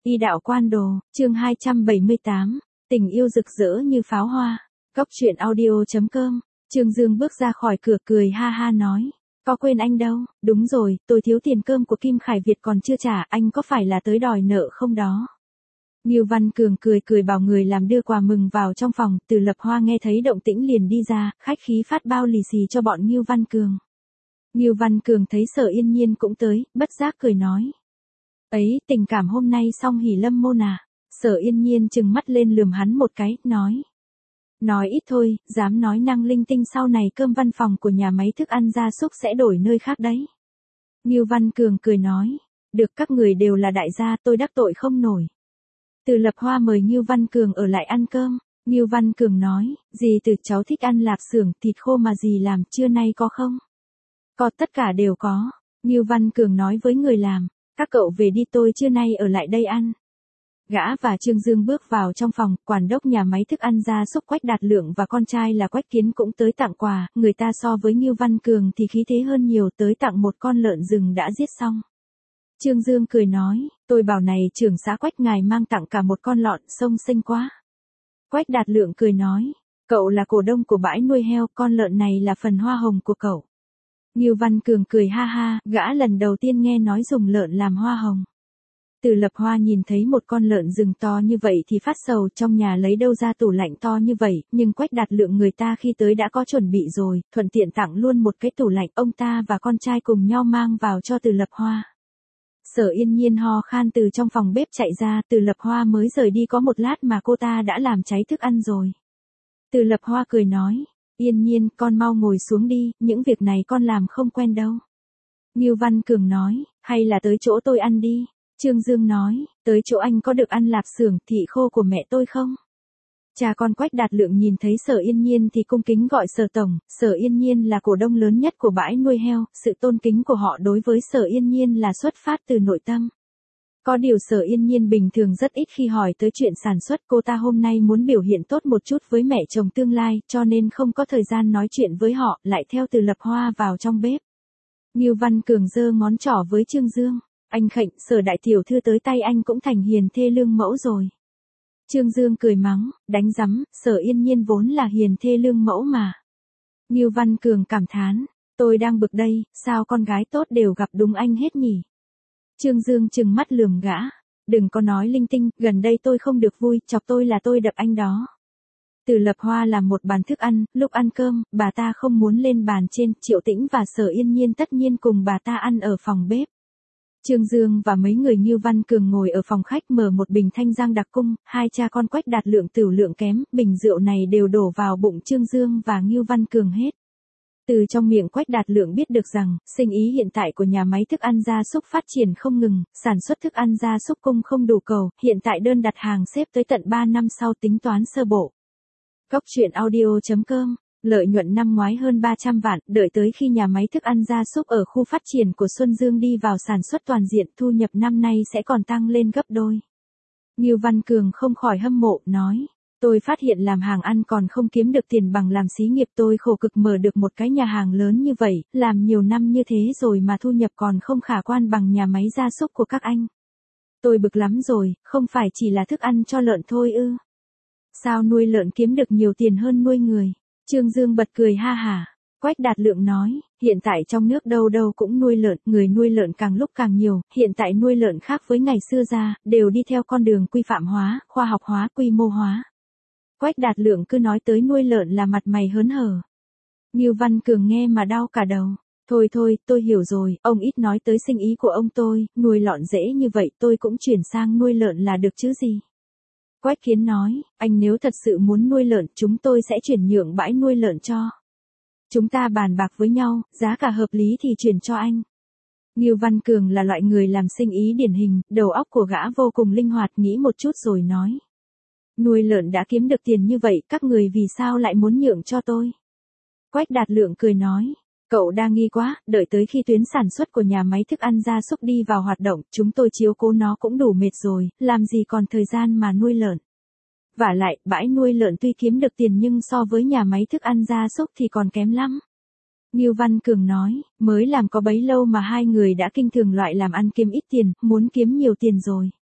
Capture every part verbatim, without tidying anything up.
Y đạo quan đồ, chương hai trăm bảy mươi tám, tình yêu rực rỡ như pháo hoa. Cốc truyện audio chấm com. Trương Dương bước ra khỏi cửa cười ha ha nói, có quên anh đâu, đúng rồi, tôi thiếu tiền cơm của Kim Khải Việt còn chưa trả, anh có phải là tới đòi nợ không đó? Ngưu Văn Cường cười cười bảo người làm đưa quà mừng vào trong phòng, Từ Lập Hoa nghe thấy động tĩnh liền đi ra, khách khí phát bao lì xì cho bọn Ngưu Văn Cường. Ngưu Văn Cường thấy Sở Yên Nhiên cũng tới, bất giác cười nói. Ấy, tình cảm hôm nay xong hỉ lâm môn à? Sở Yên Nhiên trừng mắt lên lườm hắn một cái, nói. Nói ít thôi, dám nói năng linh tinh sau này cơm văn phòng của nhà máy thức ăn gia súc sẽ đổi nơi khác đấy. Ngưu Văn Cường cười nói, được các người đều là đại gia tôi đắc tội không nổi. Từ Lập Hoa mời Ngưu Văn Cường ở lại ăn cơm, Ngưu Văn Cường nói, dì từ cháu thích ăn lạp xưởng thịt khô mà dì làm trưa nay có không? Có, tất cả đều có. Ngưu Văn Cường nói với người làm, các cậu về đi tôi trưa nay ở lại đây ăn. Gã và Trương Dương bước vào trong phòng, quản đốc nhà máy thức ăn gia súc Quách Đạt Lượng và con trai là Quách Kiến cũng tới tặng quà, người ta so với Ngưu Văn Cường thì khí thế hơn nhiều, tới tặng một con lợn rừng đã giết xong. Trương Dương cười nói, tôi bảo này trưởng xã Quách ngài mang tặng cả một con lợn sông xinh quá. Quách Đạt Lượng cười nói, cậu là cổ đông của bãi nuôi heo, con lợn này là phần hoa hồng của cậu. Ngưu Văn Cường cười ha ha, gã lần đầu tiên nghe nói dùng lợn làm hoa hồng. Từ Lập Hoa nhìn thấy một con lợn rừng to như vậy thì phát sầu, trong nhà lấy đâu ra tủ lạnh to như vậy, nhưng Quách Đạt Lượng người ta khi tới đã có chuẩn bị rồi, thuận tiện tặng luôn một cái tủ lạnh, ông ta và con trai cùng nhau mang vào cho Từ Lập Hoa. Sở Yên Nhiên ho khan từ trong phòng bếp chạy ra, Từ Lập Hoa mới rời đi có một lát mà cô ta đã làm cháy thức ăn rồi. Từ Lập Hoa cười nói, Yên Nhiên, con mau ngồi xuống đi, những việc này con làm không quen đâu. Ngưu Văn Cường nói, hay là tới chỗ tôi ăn đi. Trương Dương nói, tới chỗ anh có được ăn lạp xưởng thị khô của mẹ tôi không? Cha con Quách Đạt Lượng nhìn thấy Sở Yên Nhiên thì cung kính gọi Sở Tổng, Sở Yên Nhiên là cổ đông lớn nhất của bãi nuôi heo, sự tôn kính của họ đối với Sở Yên Nhiên là xuất phát từ nội tâm. Có điều Sở Yên Nhiên bình thường rất ít khi hỏi tới chuyện sản xuất, cô ta hôm nay muốn biểu hiện tốt một chút với mẹ chồng tương lai, cho nên không có thời gian nói chuyện với họ, lại theo Từ Lập Hoa vào trong bếp. Ngưu Văn Cường giơ ngón trỏ với Trương Dương. Anh khệnh, Sở đại tiểu thư tới tay anh cũng thành hiền thê lương mẫu rồi. Trương Dương cười mắng, đánh rắm, Sở Yên Nhiên vốn là hiền thê lương mẫu mà. Ngưu Văn Cường cảm thán, tôi đang bực đây, sao con gái tốt đều gặp đúng anh hết nhỉ? Trương Dương trừng mắt lườm gã, đừng có nói linh tinh, gần đây tôi không được vui, chọc tôi là tôi đập anh đó. Từ Lập Hoa làm một bàn thức ăn, lúc ăn cơm, bà ta không muốn lên bàn trên, Triệu Tĩnh và Sở Yên Nhiên tất nhiên cùng bà ta ăn ở phòng bếp. Trương Dương và mấy người Ngưu Văn Cường ngồi ở phòng khách mở một bình thanh giang đặc cung, hai cha con Quách Đạt Lượng tửu lượng kém, bình rượu này đều đổ vào bụng Trương Dương và Ngưu Văn Cường hết. Từ trong miệng Quách Đạt Lượng biết được rằng, sinh ý hiện tại của nhà máy thức ăn gia súc phát triển không ngừng, sản xuất thức ăn gia súc cung không đủ cầu, hiện tại đơn đặt hàng xếp tới tận ba năm sau tính toán sơ bộ. Cốc truyện audio chấm com. Lợi nhuận năm ngoái hơn ba trăm vạn, đợi tới khi nhà máy thức ăn gia súc ở khu phát triển của Xuân Dương đi vào sản xuất toàn diện, thu nhập năm nay sẽ còn tăng lên gấp đôi. Ngưu Văn Cường không khỏi hâm mộ, nói, tôi phát hiện làm hàng ăn còn không kiếm được tiền bằng làm xí nghiệp, tôi khổ cực mở được một cái nhà hàng lớn như vậy, làm nhiều năm như thế rồi mà thu nhập còn không khả quan bằng nhà máy gia súc của các anh. Tôi bực lắm rồi, không phải chỉ là thức ăn cho lợn thôi ư? Sao nuôi lợn kiếm được nhiều tiền hơn nuôi người? Trương Dương bật cười ha hả. Quách Đạt Lượng nói, hiện tại trong nước đâu đâu cũng nuôi lợn, người nuôi lợn càng lúc càng nhiều, hiện tại nuôi lợn khác với ngày xưa ra, đều đi theo con đường quy phạm hóa, khoa học hóa, quy mô hóa. Quách Đạt Lượng cứ nói tới nuôi lợn là mặt mày hớn hở. Ngưu Văn Cường nghe mà đau cả đầu. Thôi thôi, tôi hiểu rồi, ông ít nói tới sinh ý của ông tôi, nuôi lợn dễ như vậy tôi cũng chuyển sang nuôi lợn là được chứ gì. Quách Kiến nói, anh nếu thật sự muốn nuôi lợn, chúng tôi sẽ chuyển nhượng bãi nuôi lợn cho. Chúng ta bàn bạc với nhau, giá cả hợp lý thì chuyển cho anh. Ngưu Văn Cường là loại người làm sinh ý điển hình, đầu óc của gã vô cùng linh hoạt, nghĩ một chút rồi nói. Nuôi lợn đã kiếm được tiền như vậy, các người vì sao lại muốn nhượng cho tôi? Quách Đạt Lượng cười nói, cậu đa nghi quá, đợi tới khi tuyến sản xuất của nhà máy thức ăn gia súc đi vào hoạt động, chúng tôi chiếu cố nó cũng đủ mệt rồi, làm gì còn thời gian mà nuôi lợn. Vả lại, bãi nuôi lợn tuy kiếm được tiền nhưng so với nhà máy thức ăn gia súc thì còn kém lắm. Ngưu Văn Cường nói, mới làm có bấy lâu mà hai người đã kinh thường loại làm ăn kiếm ít tiền, muốn kiếm nhiều tiền rồi.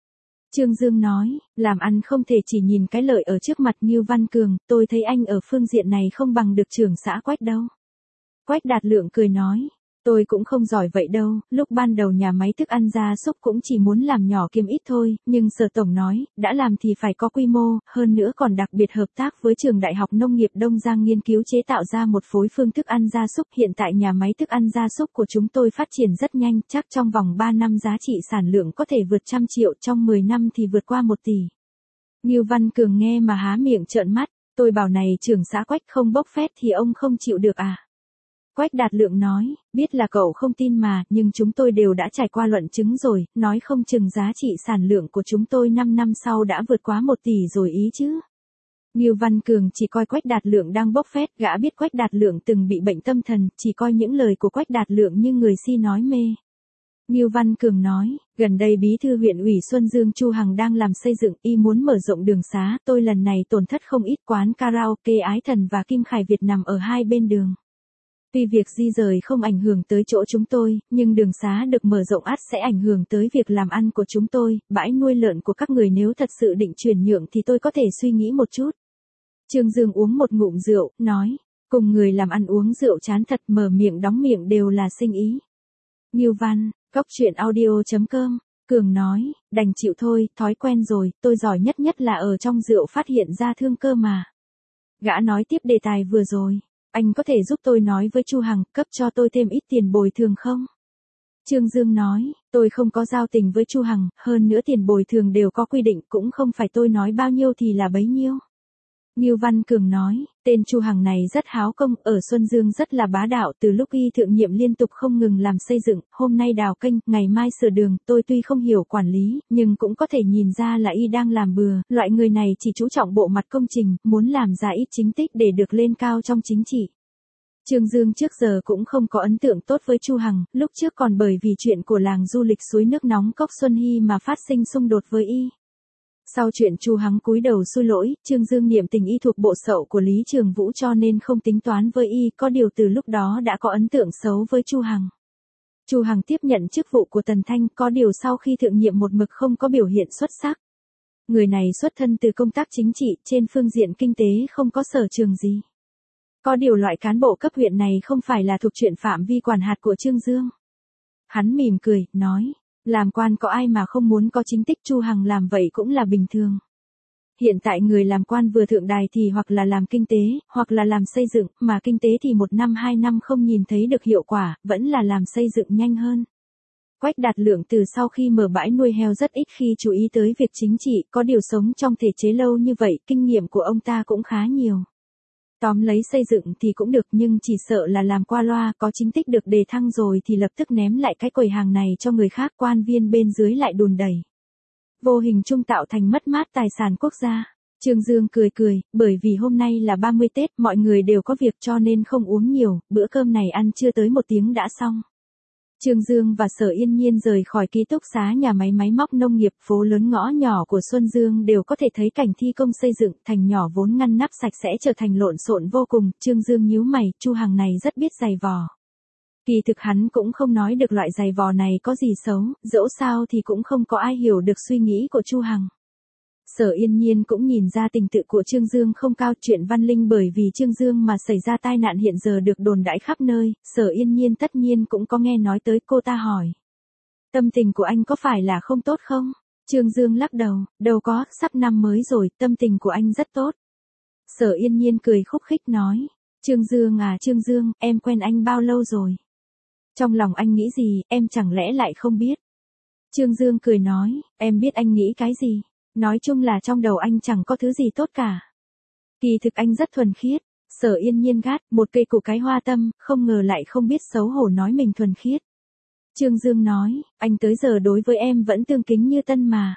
Trương Dương nói, làm ăn không thể chỉ nhìn cái lợi ở trước mặt như Văn Cường, tôi thấy anh ở phương diện này không bằng được trưởng xã Quách đâu. Quách Đạt Lượng cười nói, tôi cũng không giỏi vậy đâu, lúc ban đầu nhà máy thức ăn gia súc cũng chỉ muốn làm nhỏ kiếm ít thôi, nhưng Sở Tổng nói, đã làm thì phải có quy mô, hơn nữa còn đặc biệt hợp tác với trường Đại học Nông nghiệp Đông Giang nghiên cứu chế tạo ra một phối phương thức ăn gia súc. Hiện tại nhà máy thức ăn gia súc của chúng tôi phát triển rất nhanh, chắc trong vòng ba năm giá trị sản lượng có thể vượt trăm triệu, trong mười năm thì vượt qua một tỷ. Ngưu Văn Cường nghe mà há miệng trợn mắt, tôi bảo này trưởng xã Quách không bốc phét thì ông không chịu được à? Quách Đạt Lượng nói, biết là cậu không tin mà, nhưng chúng tôi đều đã trải qua luận chứng rồi, nói không chừng giá trị sản lượng của chúng tôi năm năm sau đã vượt quá một tỷ rồi ý chứ. Ngưu Văn Cường chỉ coi Quách Đạt Lượng đang bốc phét, gã biết Quách Đạt Lượng từng bị bệnh tâm thần, chỉ coi những lời của Quách Đạt Lượng như người si nói mê. Ngưu Văn Cường nói, gần đây bí thư huyện ủy Xuân Dương Chu Hằng đang làm xây dựng, y muốn mở rộng đường xá, tôi lần này tổn thất không ít, quán karaoke Ái Thần và Kim Khải Việt nằm ở hai bên đường. Tuy việc di rời không ảnh hưởng tới chỗ chúng tôi, nhưng đường xá được mở rộng ắt sẽ ảnh hưởng tới việc làm ăn của chúng tôi, bãi nuôi lợn của các người nếu thật sự định chuyển nhượng thì tôi có thể suy nghĩ một chút. Trương Dương uống một ngụm rượu, nói, cùng người làm ăn uống rượu chán thật, mở miệng đóng miệng đều là sinh ý. Ngưu Văn, Cóc Truyện Audio chấm com, Cường nói, đành chịu thôi, thói quen rồi, tôi giỏi nhất nhất là ở trong rượu phát hiện ra thương cơ mà. Gã nói tiếp đề tài vừa rồi. Anh có thể giúp tôi nói với Chu Hằng, cấp cho tôi thêm ít tiền bồi thường không? Trương Dương nói, tôi không có giao tình với Chu Hằng, hơn nữa tiền bồi thường đều có quy định, cũng không phải tôi nói bao nhiêu thì là bấy nhiêu. Ngưu Văn Cường nói, tên Chu Hằng này rất háo công, ở Xuân Dương rất là bá đạo, từ lúc y thượng nhiệm liên tục không ngừng làm xây dựng, hôm nay đào kênh, ngày mai sửa đường, tôi tuy không hiểu quản lý, nhưng cũng có thể nhìn ra là y đang làm bừa, loại người này chỉ chú trọng bộ mặt công trình, muốn làm ra ít chính tích để được lên cao trong chính trị. Trương Dương trước giờ cũng không có ấn tượng tốt với Chu Hằng, lúc trước còn bởi vì chuyện của làng du lịch suối nước nóng Cốc Xuân Hy mà phát sinh xung đột với y. Sau chuyện Chu Hằng cúi đầu xuôi lỗi, Trương Dương niệm tình y thuộc bộ sậu của Lý Trường Vũ cho nên không tính toán với y, có điều từ lúc đó đã có ấn tượng xấu với Chu Hằng. Chu Hằng tiếp nhận chức vụ của Tần Thanh, có điều sau khi thượng nhiệm một mực không có biểu hiện xuất sắc. Người này xuất thân từ công tác chính trị, trên phương diện kinh tế không có sở trường gì. Có điều loại cán bộ cấp huyện này không phải là thuộc chuyện phạm vi quản hạt của Trương Dương. Hắn mỉm cười, nói, làm quan có ai mà không muốn có chính tích, Chu Hằng làm vậy cũng là bình thường. Hiện tại người làm quan vừa thượng đài thì hoặc là làm kinh tế, hoặc là làm xây dựng, mà kinh tế thì một năm hai năm không nhìn thấy được hiệu quả, vẫn là làm xây dựng nhanh hơn. Quách Đạt Lượng từ sau khi mở bãi nuôi heo rất ít khi chú ý tới việc chính trị, có điều sống trong thể chế lâu như vậy, kinh nghiệm của ông ta cũng khá nhiều. Tóm lấy xây dựng thì cũng được, nhưng chỉ sợ là làm qua loa, có chính tích được đề thăng rồi thì lập tức ném lại cái quầy hàng này cho người khác, quan viên bên dưới lại đùn đẩy. Vô hình chung tạo thành mất mát tài sản quốc gia. Trương Dương cười cười, bởi vì hôm nay là ba mươi Tết, mọi người đều có việc cho nên không uống nhiều, bữa cơm này ăn chưa tới một tiếng đã xong. Trương Dương và Sở Yên Nhiên rời khỏi ký túc xá nhà máy máy móc nông nghiệp, phố lớn ngõ nhỏ của Xuân Dương đều có thể thấy cảnh thi công xây dựng, thành nhỏ vốn ngăn nắp sạch sẽ trở thành lộn xộn vô cùng. Trương Dương nhíu mày, Chu Hằng này rất biết giày vò. Kỳ thực hắn cũng không nói được loại giày vò này có gì xấu, dẫu sao thì cũng không có ai hiểu được suy nghĩ của Chu Hằng. Sở Yên Nhiên cũng nhìn ra tình tự của Trương Dương không cao, chuyện Văn Linh bởi vì Trương Dương mà xảy ra tai nạn hiện giờ được đồn đãi khắp nơi, Sở Yên Nhiên tất nhiên cũng có nghe nói tới, cô ta hỏi. Tâm tình của anh có phải là không tốt không? Trương Dương lắc đầu, đâu có, sắp năm mới rồi, tâm tình của anh rất tốt. Sở Yên Nhiên cười khúc khích nói, Trương Dương à Trương Dương, em quen anh bao lâu rồi? Trong lòng anh nghĩ gì, em chẳng lẽ lại không biết? Trương Dương cười nói, em biết anh nghĩ cái gì? Nói chung là trong đầu anh chẳng có thứ gì tốt cả. Kỳ thực anh rất thuần khiết. Sở Yên Nhiên gắt, một cây củ cái hoa tâm, không ngờ lại không biết xấu hổ nói mình thuần khiết. Trương Dương nói, anh tới giờ đối với em vẫn tương kính như tân mà.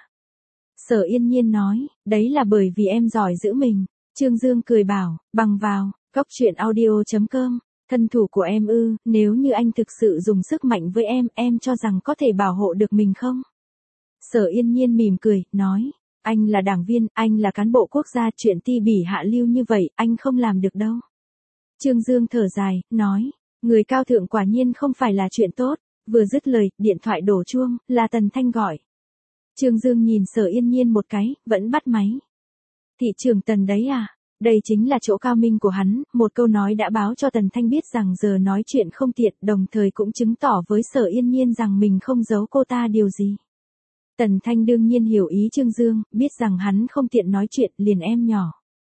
Sở Yên Nhiên nói, đấy là bởi vì em giỏi giữ mình. Trương Dương cười bảo, bằng vào, cóc truyện audio chấm com, thân thủ của em ư, nếu như anh thực sự dùng sức mạnh với em, em cho rằng có thể bảo hộ được mình không? Sở Yên Nhiên mỉm cười, nói, anh là đảng viên, anh là cán bộ quốc gia, chuyện ti bỉ hạ lưu như vậy, anh không làm được đâu. Trương Dương thở dài, nói, người cao thượng quả nhiên không phải là chuyện tốt. Vừa dứt lời, điện thoại đổ chuông, là Tần Thanh gọi. Trương Dương nhìn Sở Yên Nhiên một cái, vẫn bắt máy. Thị trưởng Tần đấy à? Đây chính là chỗ cao minh của hắn, một câu nói đã báo cho Tần Thanh biết rằng giờ nói chuyện không tiện, đồng thời cũng chứng tỏ với Sở Yên Nhiên rằng mình không giấu cô ta điều gì. Tần Thanh đương nhiên hiểu ý Trương Dương, biết rằng hắn không tiện nói chuyện, liền em nhỏ.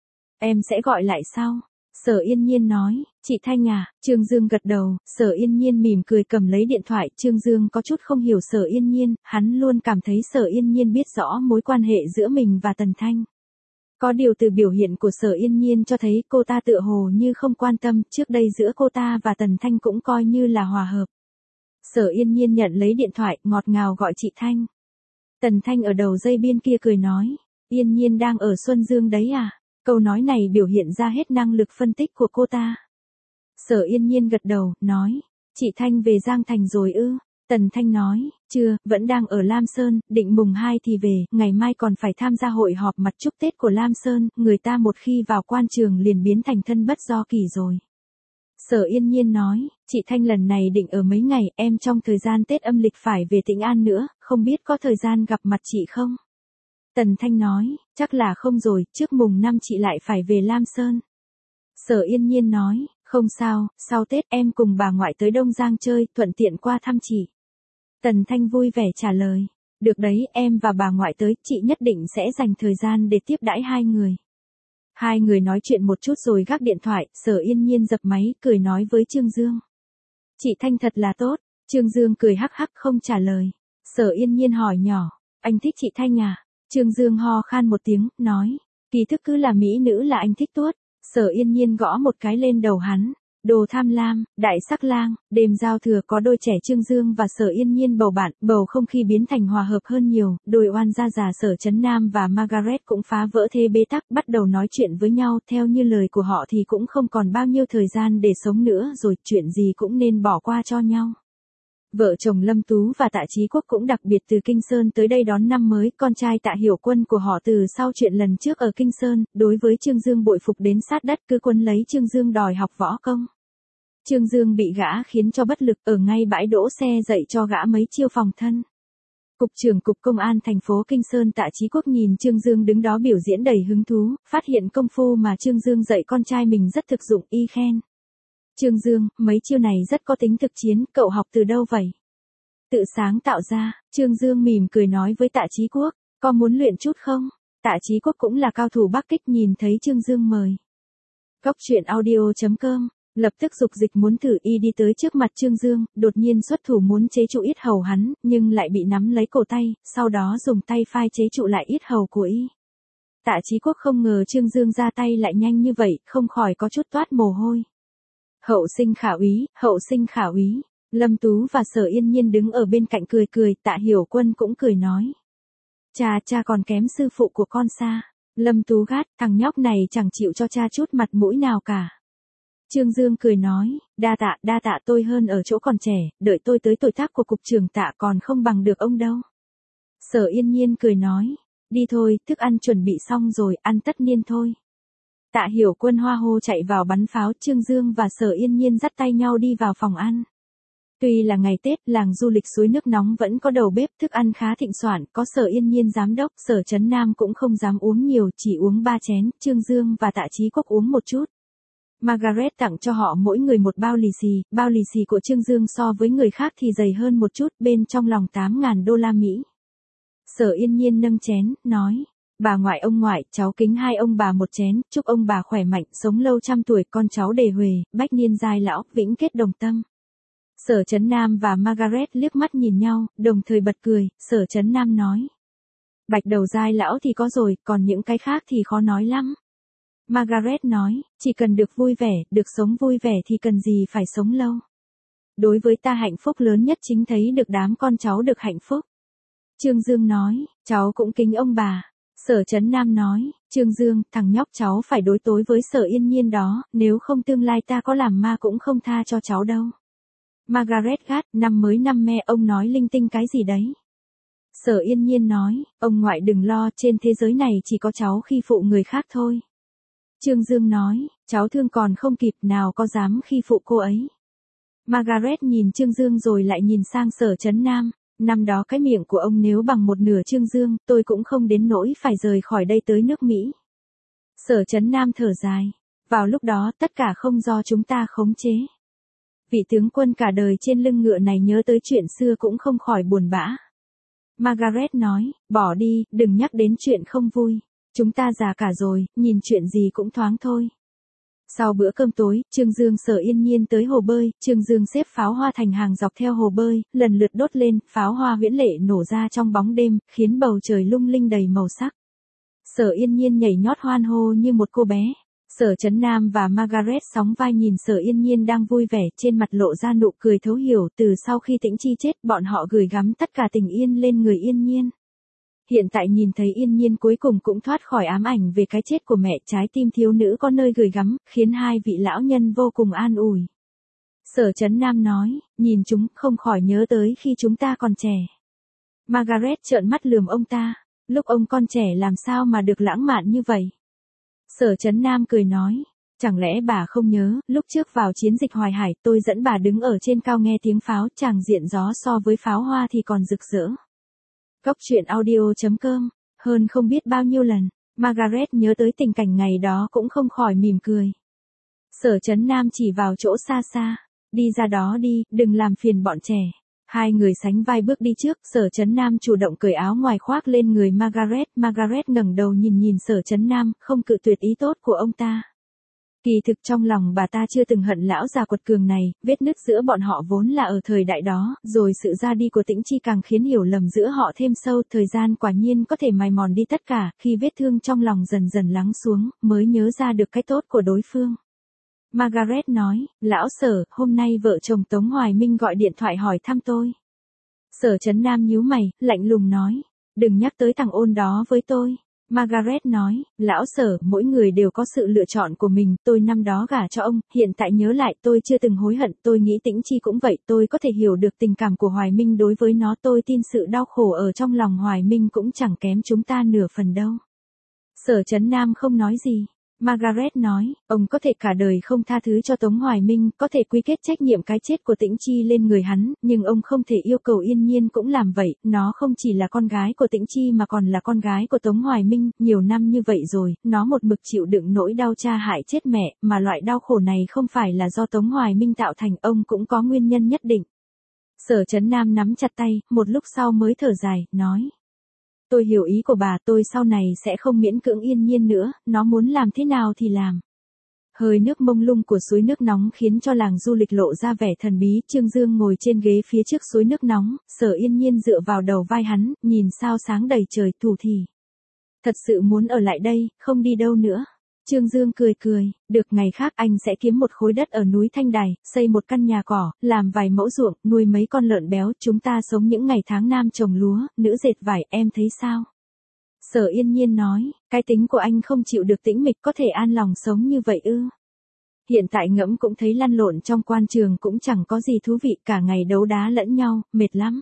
Em sẽ gọi lại sau. Sở Yên Nhiên nói, chị Thanh à, Trương Dương gật đầu, Sở Yên Nhiên mỉm cười cầm lấy điện thoại, Trương Dương có chút không hiểu Sở Yên Nhiên, hắn luôn cảm thấy Sở Yên Nhiên biết rõ mối quan hệ giữa mình và Tần Thanh. Có điều từ biểu hiện của Sở Yên Nhiên cho thấy cô ta tựa hồ như không quan tâm, trước đây giữa cô ta và Tần Thanh cũng coi như là hòa hợp. Sở Yên Nhiên nhận lấy điện thoại, ngọt ngào gọi chị Thanh. Tần Thanh ở đầu dây bên kia cười nói, Yên Nhiên đang ở Xuân Dương đấy à? Câu nói này biểu hiện ra hết năng lực phân tích của cô ta. Sở Yên Nhiên gật đầu, nói, chị Thanh về Giang Thành rồi ư? Tần Thanh nói, chưa, vẫn đang ở Lam Sơn, định mùng hai thì về, ngày mai còn phải tham gia hội họp mặt chúc Tết của Lam Sơn, người ta một khi vào quan trường liền biến thành thân bất do kỷ rồi. Sở Yên Nhiên nói, chị Thanh lần này định ở mấy ngày, em trong thời gian Tết âm lịch phải về Tĩnh An nữa, không biết có thời gian gặp mặt chị không? Tần Thanh nói, chắc là không rồi, trước mùng năm chị lại phải về Lam Sơn. Sở Yên Nhiên nói, không sao, sau Tết em cùng bà ngoại tới Đông Giang chơi, thuận tiện qua thăm chị. Tần Thanh vui vẻ trả lời, được đấy, em và bà ngoại tới, chị nhất định sẽ dành thời gian để tiếp đãi hai người. Hai người nói chuyện một chút rồi gác điện thoại, Sở Yên Nhiên dập máy, cười nói với Trương Dương. Chị Thanh thật là tốt, Trương Dương cười hắc hắc không trả lời. Sở Yên Nhiên hỏi nhỏ, anh thích chị Thanh à? Trương Dương ho khan một tiếng, nói, kỳ thực cứ là mỹ nữ là anh thích tuốt. Sở Yên Nhiên gõ một cái lên đầu hắn, đồ tham lam, đại sắc lang, đêm giao thừa có đôi trẻ Trương Dương và Sở Yên Nhiên bầu bạn, bầu không khí biến thành hòa hợp hơn nhiều, đôi oan gia già Sở Chấn Nam và Margaret cũng phá vỡ thế bế tắc, bắt đầu nói chuyện với nhau, theo như lời của họ thì cũng không còn bao nhiêu thời gian để sống nữa rồi, chuyện gì cũng nên bỏ qua cho nhau. Vợ chồng Lâm Tú và Tạ Chí Quốc cũng đặc biệt từ Kinh Sơn tới đây đón năm mới, con trai Tạ Hiểu Quân của họ từ sau chuyện lần trước ở Kinh Sơn, đối với Trương Dương bội phục đến sát đất, cứ quân lấy Trương Dương đòi học võ công. Trương Dương bị gã khiến cho bất lực, ở ngay bãi đỗ xe dạy cho gã mấy chiêu phòng thân. Cục trưởng Cục Công an thành phố Kinh Sơn Tạ Chí Quốc nhìn Trương Dương đứng đó biểu diễn đầy hứng thú, phát hiện công phu mà Trương Dương dạy con trai mình rất thực dụng, y khen. Trương Dương, mấy chiêu này rất có tính thực chiến, cậu học từ đâu vậy? Tự sáng tạo ra, Trương Dương mỉm cười nói với Tạ Chí Quốc, có muốn luyện chút không? Tạ Chí Quốc cũng là cao thủ Bắc Kích, nhìn thấy Trương Dương mời. Góc truyện audio chấm com, lập tức dục dịch muốn thử, y đi tới trước mặt Trương Dương, đột nhiên xuất thủ muốn chế trụ yết hầu hắn, nhưng lại bị nắm lấy cổ tay, sau đó dùng tay phai chế trụ lại yết hầu của y. Tạ Chí Quốc không ngờ Trương Dương ra tay lại nhanh như vậy, không khỏi có chút toát mồ hôi. Hậu sinh khả úy, hậu sinh khả úy. Lâm Tú và Sở Yên Nhiên đứng ở bên cạnh cười cười, Tạ Hiểu Quân cũng cười nói. Cha cha còn kém sư phụ của con xa. Lâm Tú gắt, thằng nhóc này chẳng chịu cho cha chút mặt mũi nào cả. Trương Dương cười nói, đa tạ, đa tạ, tôi hơn ở chỗ còn trẻ, đợi tôi tới tuổi tác của cục trưởng Tạ còn không bằng được ông đâu. Sở Yên Nhiên cười nói, đi thôi, thức ăn chuẩn bị xong rồi, ăn tất niên thôi. Tạ Hiểu Quân hoa hô chạy vào bắn pháo, Trương Dương và Sở Yên Nhiên dắt tay nhau đi vào phòng ăn. Tuy là ngày Tết, làng du lịch suối nước nóng vẫn có đầu bếp, thức ăn khá thịnh soạn, có Sở Yên Nhiên giám đốc, Sở Chấn Nam cũng không dám uống nhiều, chỉ uống ba chén, Trương Dương và Tạ Chí Quốc uống một chút. Margaret tặng cho họ mỗi người một bao lì xì, bao lì xì của Trương Dương so với người khác thì dày hơn một chút, bên trong lòng tám ngàn đô la Mỹ. Sở Yên Nhiên nâng chén, nói, bà ngoại ông ngoại, cháu kính hai ông bà một chén, chúc ông bà khỏe mạnh, sống lâu trăm tuổi, con cháu đề huề, bách niên giai lão, vĩnh kết đồng tâm. Sở Chấn Nam và Margaret liếc mắt nhìn nhau, đồng thời bật cười, Sở Chấn Nam nói. Bạch đầu giai lão thì có rồi, còn những cái khác thì khó nói lắm. Margaret nói, chỉ cần được vui vẻ, được sống vui vẻ thì cần gì phải sống lâu. Đối với ta hạnh phúc lớn nhất chính thấy được đám con cháu được hạnh phúc. Trương Dương nói, cháu cũng kính ông bà. Sở Chấn Nam nói, Trương Dương, thằng nhóc cháu phải đối tối với Sở Yên Nhiên đó, nếu không tương lai ta có làm ma cũng không tha cho cháu đâu. Margaret gắt, năm mới năm me, ông nói linh tinh cái gì đấy. Sở Yên Nhiên nói, ông ngoại đừng lo, trên thế giới này chỉ có cháu khi phụ người khác thôi. Trương Dương nói, cháu thương còn không kịp, nào có dám khi phụ cô ấy. Margaret nhìn Trương Dương rồi lại nhìn sang Sở Chấn Nam. Năm đó cái miệng của ông nếu bằng một nửa Trương Dương, tôi cũng không đến nỗi phải rời khỏi đây tới nước Mỹ. Sở Chấn Nam thở dài. Vào lúc đó tất cả không do chúng ta khống chế. Vị tướng quân cả đời trên lưng ngựa này nhớ tới chuyện xưa cũng không khỏi buồn bã. Margaret nói, bỏ đi, đừng nhắc đến chuyện không vui. Chúng ta già cả rồi, nhìn chuyện gì cũng thoáng thôi. Sau bữa cơm tối, Trương Dương Sở Yên Nhiên tới hồ bơi, Trương Dương xếp pháo hoa thành hàng dọc theo hồ bơi, lần lượt đốt lên, pháo hoa huyễn lệ nổ ra trong bóng đêm, khiến bầu trời lung linh đầy màu sắc. Sở Yên Nhiên nhảy nhót hoan hô như một cô bé. Sở Chấn Nam và Margaret sóng vai nhìn Sở Yên Nhiên đang vui vẻ, trên mặt lộ ra nụ cười thấu hiểu, từ sau khi Tĩnh Chi chết, bọn họ gửi gắm tất cả tình yên lên người Yên Nhiên. Hiện tại nhìn thấy Yên Nhiên cuối cùng cũng thoát khỏi ám ảnh về cái chết của mẹ, trái tim thiếu nữ có nơi gửi gắm, khiến hai vị lão nhân vô cùng an ủi. Sở Chấn Nam nói, nhìn chúng không khỏi nhớ tới khi chúng ta còn trẻ. Margaret trợn mắt lườm ông ta, lúc ông con trẻ làm sao mà được lãng mạn như vậy. Sở Chấn Nam cười nói, chẳng lẽ bà không nhớ, lúc trước vào chiến dịch Hoài Hải tôi dẫn bà đứng ở trên cao nghe tiếng pháo, tràng diện gió so với pháo hoa thì còn rực rỡ. Góc truyện audio chấm com, hơn không biết bao nhiêu lần, Margaret nhớ tới tình cảnh ngày đó cũng không khỏi mỉm cười. Sở Chấn Nam chỉ vào chỗ xa xa, đi ra đó đi, đừng làm phiền bọn trẻ. Hai người sánh vai bước đi trước, Sở Chấn Nam chủ động cởi áo ngoài khoác lên người Margaret, Margaret ngẩng đầu nhìn nhìn Sở Chấn Nam, không cự tuyệt ý tốt của ông ta. Kỳ thực trong lòng bà ta chưa từng hận lão già quật cường này, vết nứt giữa bọn họ vốn là ở thời đại đó, rồi sự ra đi của Tĩnh Chi càng khiến hiểu lầm giữa họ thêm sâu, thời gian quả nhiên có thể mài mòn đi tất cả, khi vết thương trong lòng dần dần lắng xuống, mới nhớ ra được cái tốt của đối phương. Margaret nói, lão Sở, hôm nay vợ chồng Tống Hoài Minh gọi điện thoại hỏi thăm tôi. Sở Chấn Nam nhíu mày, lạnh lùng nói, đừng nhắc tới thằng ôn đó với tôi. Margaret nói, lão Sở, mỗi người đều có sự lựa chọn của mình, tôi năm đó gả cho ông, hiện tại nhớ lại tôi chưa từng hối hận, tôi nghĩ Tĩnh Chi cũng vậy, tôi có thể hiểu được tình cảm của Hoài Minh đối với nó, tôi tin sự đau khổ ở trong lòng Hoài Minh cũng chẳng kém chúng ta nửa phần đâu. Sở Chấn Nam không nói gì. Margaret nói, ông có thể cả đời không tha thứ cho Tống Hoài Minh, có thể quy kết trách nhiệm cái chết của Tĩnh Chi lên người hắn, nhưng ông không thể yêu cầu Yên Nhiên cũng làm vậy, nó không chỉ là con gái của Tĩnh Chi mà còn là con gái của Tống Hoài Minh, nhiều năm như vậy rồi, nó một mực chịu đựng nỗi đau cha hại chết mẹ, mà loại đau khổ này không phải là do Tống Hoài Minh tạo thành, ông cũng có nguyên nhân nhất định. Sở Chấn Nam nắm chặt tay, một lúc sau mới thở dài, nói. Tôi hiểu ý của bà, tôi sau này sẽ không miễn cưỡng Yên Nhiên nữa, nó muốn làm thế nào thì làm. Hơi nước mông lung của suối nước nóng khiến cho làng du lịch lộ ra vẻ thần bí, Trương Dương ngồi trên ghế phía trước suối nước nóng, Sở Yên Nhiên dựa vào đầu vai hắn, nhìn sao sáng đầy trời, thủ thì. Thật sự muốn ở lại đây, không đi đâu nữa. Trương Dương cười cười, được ngày khác anh sẽ kiếm một khối đất ở núi Thanh Đài, xây một căn nhà cỏ, làm vài mẫu ruộng, nuôi mấy con lợn béo, chúng ta sống những ngày tháng nam trồng lúa, nữ dệt vải, em thấy sao? Sở Yên Nhiên nói, cái tính của anh không chịu được tĩnh mịch, có thể an lòng sống như vậy ư? Hiện tại ngẫm cũng thấy lăn lộn trong quan trường cũng chẳng có gì thú vị, cả ngày đấu đá lẫn nhau, mệt lắm.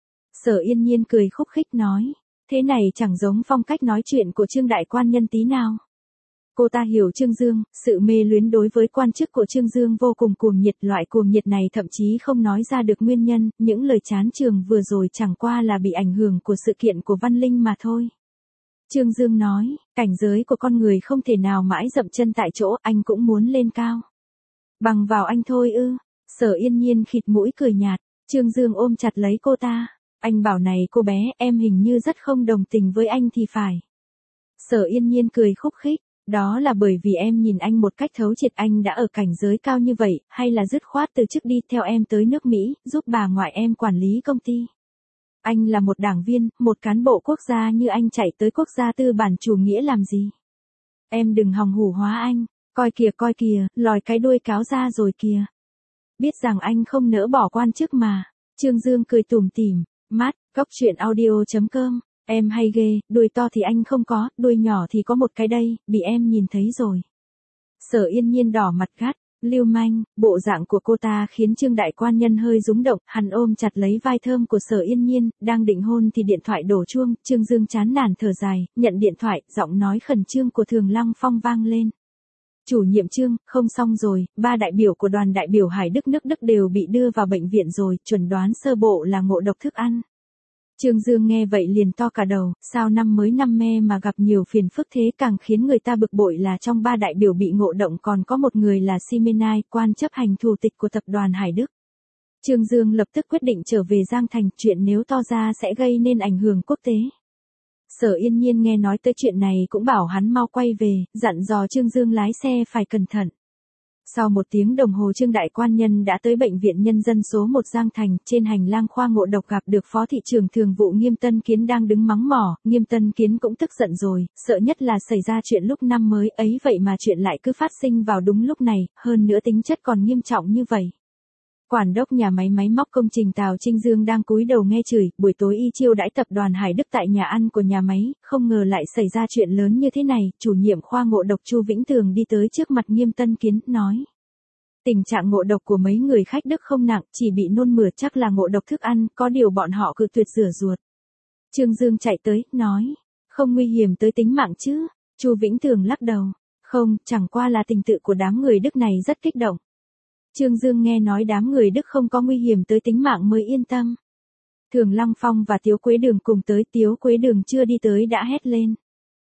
Sở Yên Nhiên cười khúc khích nói, thế này chẳng giống phong cách nói chuyện của Trương đại quan nhân tí nào. Cô ta hiểu Trương Dương, sự mê luyến đối với quan chức của Trương Dương vô cùng cuồng nhiệt, loại cuồng nhiệt này thậm chí không nói ra được nguyên nhân, những lời chán trường vừa rồi chẳng qua là bị ảnh hưởng của sự kiện của Văn Linh mà thôi. Trương Dương nói, cảnh giới của con người không thể nào mãi dậm chân tại chỗ, anh cũng muốn lên cao. Bằng vào anh thôi ư? Sở Yên Nhiên khịt mũi cười nhạt, Trương Dương ôm chặt lấy cô ta, anh bảo này cô bé, em hình như rất không đồng tình với anh thì phải. Sở Yên Nhiên cười khúc khích. Đó là bởi vì em nhìn anh một cách thấu triệt, anh đã ở cảnh giới cao như vậy, hay là dứt khoát từ chức đi theo em tới nước Mỹ, giúp bà ngoại em quản lý công ty. Anh là một đảng viên, một cán bộ quốc gia như anh chạy tới quốc gia tư bản chủ nghĩa làm gì? Em đừng hòng hủ hóa anh, coi kìa coi kìa, lòi cái đuôi cáo ra rồi kìa. Biết rằng anh không nỡ bỏ quan chức mà. Trương Dương cười tủm tỉm, mát, góc truyện audio chấm com. Em hay ghê, đuôi to thì anh không có, đuôi nhỏ thì có một cái đây, bị em nhìn thấy rồi. Sở Yên Nhiên đỏ mặt gắt, lưu manh, bộ dạng của cô ta khiến Trương đại quan nhân hơi rúng động, hắn ôm chặt lấy vai thơm của Sở Yên Nhiên, đang định hôn thì điện thoại đổ chuông, Trương Dương chán nản thở dài, nhận điện thoại, giọng nói khẩn trương của Thường Lăng Phong vang lên. Chủ nhiệm Trương, không xong rồi, ba đại biểu của đoàn đại biểu Hải Đức nước Đức đều bị đưa vào bệnh viện rồi, chuẩn đoán sơ bộ là ngộ độc thức ăn. Trương Dương nghe vậy liền to cả đầu, sao năm mới năm me mà gặp nhiều phiền phức thế, càng khiến người ta bực bội là trong ba đại biểu bị ngộ động còn có một người là Simenai, quan chấp hành thủ tịch của tập đoàn Hải Đức. Trương Dương lập tức quyết định trở về Giang Thành, chuyện nếu to ra sẽ gây nên ảnh hưởng quốc tế. Sở Yên Nhiên nghe nói tới chuyện này cũng bảo hắn mau quay về, dặn dò Trương Dương lái xe phải cẩn thận. Sau một tiếng đồng hồ Trương đại quan nhân đã tới bệnh viện nhân dân số một Giang Thành, trên hành lang khoa ngộ độc gặp được Phó thị trưởng thường vụ Nghiêm Tân Kiến đang đứng mắng mỏ, Nghiêm Tân Kiến cũng tức giận rồi, sợ nhất là xảy ra chuyện lúc năm mới ấy vậy mà chuyện lại cứ phát sinh vào đúng lúc này, hơn nữa tính chất còn nghiêm trọng như vậy. Quản đốc nhà máy máy móc công trình Tào Trinh Dương đang cúi đầu nghe chửi, buổi tối y chiêu đãi tập đoàn Hải Đức tại nhà ăn của nhà máy, không ngờ lại xảy ra chuyện lớn như thế này, chủ nhiệm khoa ngộ độc Chu Vĩnh Tường đi tới trước mặt Nghiêm Tân Kiến, nói. Tình trạng ngộ độc của mấy người khách Đức không nặng, chỉ bị nôn mửa, chắc là ngộ độc thức ăn, có điều bọn họ cự tuyệt rửa ruột. Trương Dương chạy tới, nói, không nguy hiểm tới tính mạng chứ? Chu Vĩnh Tường lắc đầu, không, chẳng qua là tình tự của đám người Đức này rất kích động. Trương Dương nghe nói đám người Đức không có nguy hiểm tới tính mạng mới yên tâm. Thường Lăng Phong và Tiếu Quế Đường cùng tới, Tiếu Quế Đường chưa đi tới đã hét lên.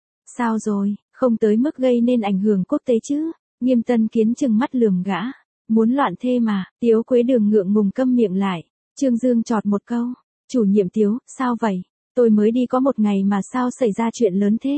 Sao rồi, không tới mức gây nên ảnh hưởng quốc tế chứ? Nghiêm Tân Kiến trừng mắt lườm gã. Muốn loạn thê mà, Tiếu Quế Đường ngượng ngùng câm miệng lại. Trương Dương chọt một câu. Chủ nhiệm Tiếu, sao vậy? Tôi mới đi có một ngày mà sao xảy ra chuyện lớn thế?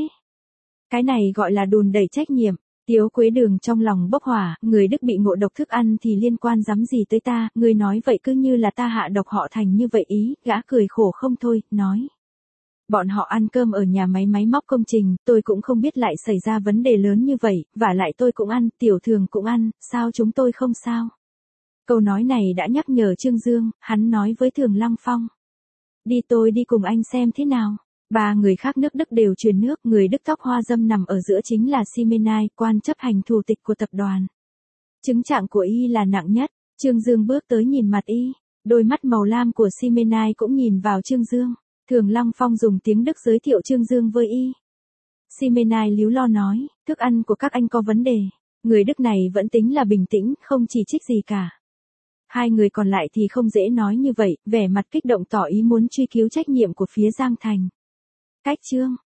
Cái này gọi là đùn đẩy trách nhiệm. Tiếu Quế Đường trong lòng bốc hỏa, người Đức bị ngộ độc thức ăn thì liên quan dám gì tới ta, người nói vậy cứ như là ta hạ độc họ thành như vậy ý, gã cười khổ không thôi, nói. Bọn họ ăn cơm ở nhà máy máy móc công trình, tôi cũng không biết lại xảy ra vấn đề lớn như vậy, và lại tôi cũng ăn, Tiểu Thường cũng ăn, sao chúng tôi không sao? Câu nói này đã nhắc nhở Trương Dương, hắn nói với Thường Lăng Phong. Đi tôi đi cùng anh xem thế nào. Ba người khác nước Đức đều truyền nước, người Đức tóc hoa dâm nằm ở giữa chính là Simenai, quan chấp hành thủ tịch của tập đoàn. Chứng trạng của y là nặng nhất, Trương Dương bước tới nhìn mặt y, đôi mắt màu lam của Simenai cũng nhìn vào Trương Dương. Thường Lăng Phong dùng tiếng Đức giới thiệu Trương Dương với y. Simenai líu lo nói, thức ăn của các anh có vấn đề. Người Đức này vẫn tính là bình tĩnh, không chỉ trích gì cả. Hai người còn lại thì không dễ nói như vậy, vẻ mặt kích động tỏ ý muốn truy cứu trách nhiệm của phía Giang Thành. Cách chương